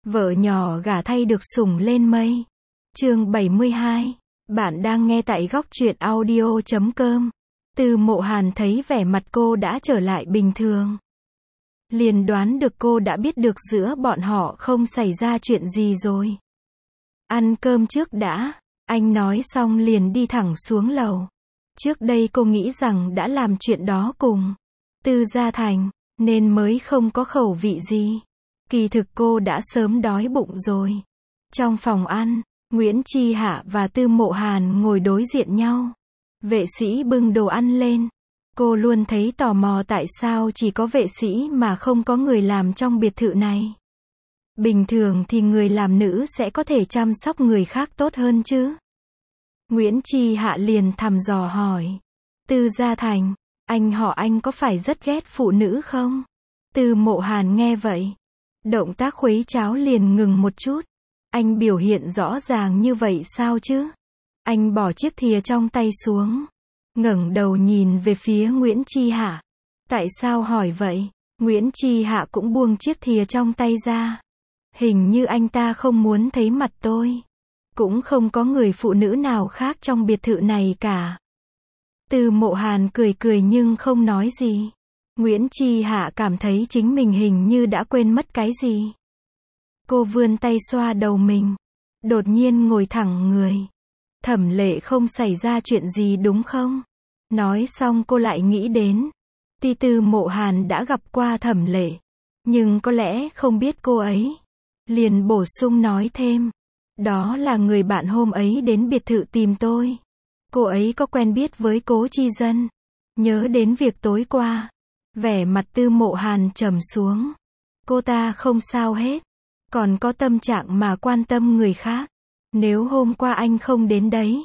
Vợ nhỏ gả thay được sủng lên mây. Chương 72. Bạn đang nghe tại góc truyện audio.com. Từ Mộ Hàn thấy vẻ mặt cô đã trở lại bình thường. Liền đoán được cô đã biết được giữa bọn họ không xảy ra chuyện gì rồi. Ăn cơm trước đã, anh nói xong liền đi thẳng xuống lầu. Trước đây cô nghĩ rằng đã làm chuyện đó cùng Tư Gia Thành, nên mới không có khẩu vị gì. Kỳ thực cô đã sớm đói bụng rồi. Trong phòng ăn, Nguyễn Chi Hạ và Tư Mộ Hàn ngồi đối diện nhau. Vệ sĩ bưng đồ ăn lên. Cô luôn thấy tò mò tại sao chỉ có vệ sĩ mà không có người làm trong biệt thự này. Bình thường thì người làm nữ sẽ có thể chăm sóc người khác tốt hơn chứ. Nguyễn Chi Hạ liền thăm dò hỏi. Tư Gia Thành, anh có phải rất ghét phụ nữ không? Tư Mộ Hàn nghe vậy. Động tác khuấy cháo liền ngừng một chút. Anh biểu hiện rõ ràng như vậy sao chứ? Anh bỏ chiếc thìa trong tay xuống. Ngẩng đầu nhìn về phía Nguyễn Chi Hạ. Tại sao hỏi vậy? Nguyễn Chi Hạ cũng buông chiếc thìa trong tay ra. Hình như anh ta không muốn thấy mặt tôi. Cũng không có người phụ nữ nào khác trong biệt thự này cả. Tư Mộ Hàn cười cười nhưng không nói gì. Nguyễn Chi Hạ cảm thấy chính mình hình như đã quên mất cái gì. Cô vươn tay xoa đầu mình. Đột nhiên ngồi thẳng người. Thẩm Lệ không xảy ra chuyện gì đúng không? Nói xong cô lại nghĩ đến. Tuy Tư Mộ Hàn đã gặp qua Thẩm Lệ, nhưng có lẽ không biết cô ấy. Liền bổ sung nói thêm. Đó là người bạn hôm ấy đến biệt thự tìm tôi. Cô ấy có quen biết với Cố Chi Dân. Nhớ đến việc tối qua. Vẻ mặt Tư Mộ Hàn trầm xuống. Cô ta không sao hết. Còn có tâm trạng mà quan tâm người khác. Nếu hôm qua anh không đến đấy.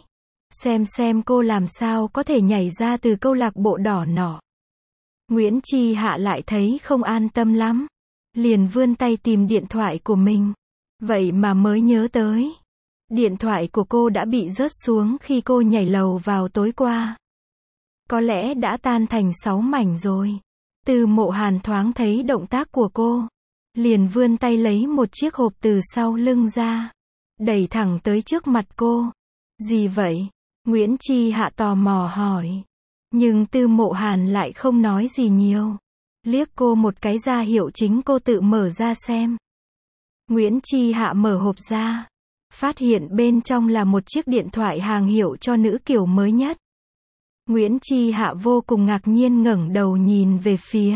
Xem cô làm sao có thể nhảy ra từ câu lạc bộ đỏ nọ. Nguyễn Chi Hạ lại thấy không an tâm lắm. Liền vươn tay tìm điện thoại của mình. Vậy mà mới nhớ tới. Điện thoại của cô đã bị rớt xuống khi cô nhảy lầu vào tối qua. Có lẽ đã tan thành 6 mảnh rồi. Tư Mộ Hàn thoáng thấy động tác của cô. Liền vươn tay lấy một chiếc hộp từ sau lưng ra. Đẩy thẳng tới trước mặt cô. Gì vậy? Nguyễn Chi Hạ tò mò hỏi. Nhưng Tư Mộ Hàn lại không nói gì nhiều. Liếc cô một cái ra hiệu chính cô tự mở ra xem. Nguyễn Chi Hạ mở hộp ra. Phát hiện bên trong là một chiếc điện thoại hàng hiệu cho nữ kiểu mới nhất. Nguyễn Chi Hạ vô cùng ngạc nhiên ngẩng đầu nhìn về phía.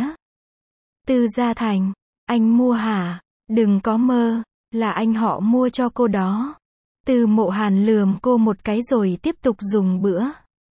Tư Gia Thành, anh mua hả? Đừng có mơ, là anh họ mua cho cô đó. Tư Mộ Hàn lườm cô một cái rồi tiếp tục dùng bữa.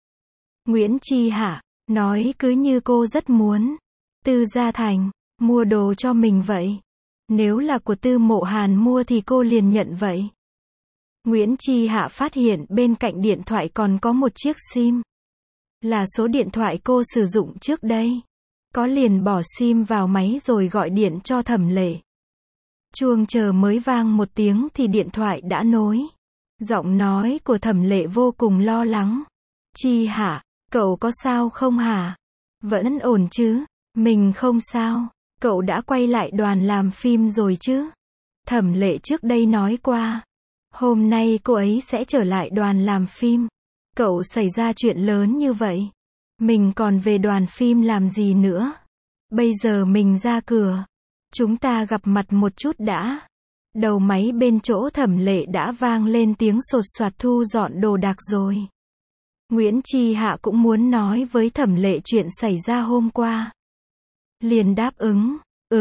Nguyễn Chi Hạ nói cứ như cô rất muốn. Tư Gia Thành mua đồ cho mình vậy. Nếu là của Tư Mộ Hàn mua thì cô liền nhận vậy. Nguyễn Chi Hạ phát hiện bên cạnh điện thoại còn có một chiếc SIM. Là số điện thoại cô sử dụng trước đây. Có liền bỏ SIM vào máy rồi gọi điện cho Thẩm Lệ. Chuông chờ mới vang một tiếng thì điện thoại đã nối. Giọng nói của Thẩm Lệ vô cùng lo lắng. Chi Hạ, cậu có sao không hả? Vẫn ổn chứ? Mình không sao. Cậu đã quay lại đoàn làm phim rồi chứ? Thẩm Lệ trước đây nói qua. Hôm nay cô ấy sẽ trở lại đoàn làm phim. Cậu xảy ra chuyện lớn như vậy. Mình còn về đoàn phim làm gì nữa? Bây giờ mình ra cửa. Chúng ta gặp mặt một chút đã. Đầu máy bên chỗ Thẩm Lệ đã vang lên tiếng sột soạt thu dọn đồ đạc rồi. Nguyễn Chi Hạ cũng muốn nói với Thẩm Lệ chuyện xảy ra hôm qua. Liền đáp ứng.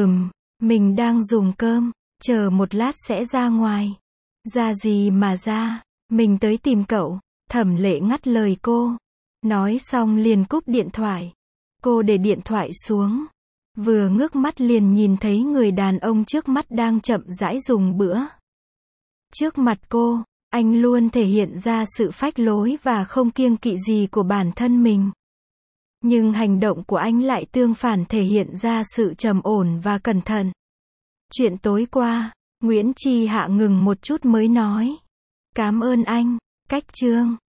Mình đang dùng cơm. Chờ một lát sẽ ra ngoài. Ra gì mà ra? Mình tới tìm cậu. Thẩm Lệ ngắt lời cô. Nói xong liền cúp điện thoại. Cô để điện thoại xuống. Vừa ngước mắt liền nhìn thấy người đàn ông trước mắt đang chậm rãi dùng bữa. Trước mặt cô, anh luôn thể hiện ra sự phách lối và không kiêng kỵ gì của bản thân mình. Nhưng hành động của anh lại tương phản thể hiện ra sự trầm ổn và cẩn thận. Chuyện tối qua, Nguyễn Chi Hạ ngừng một chút mới nói. Cảm ơn anh, cách chương.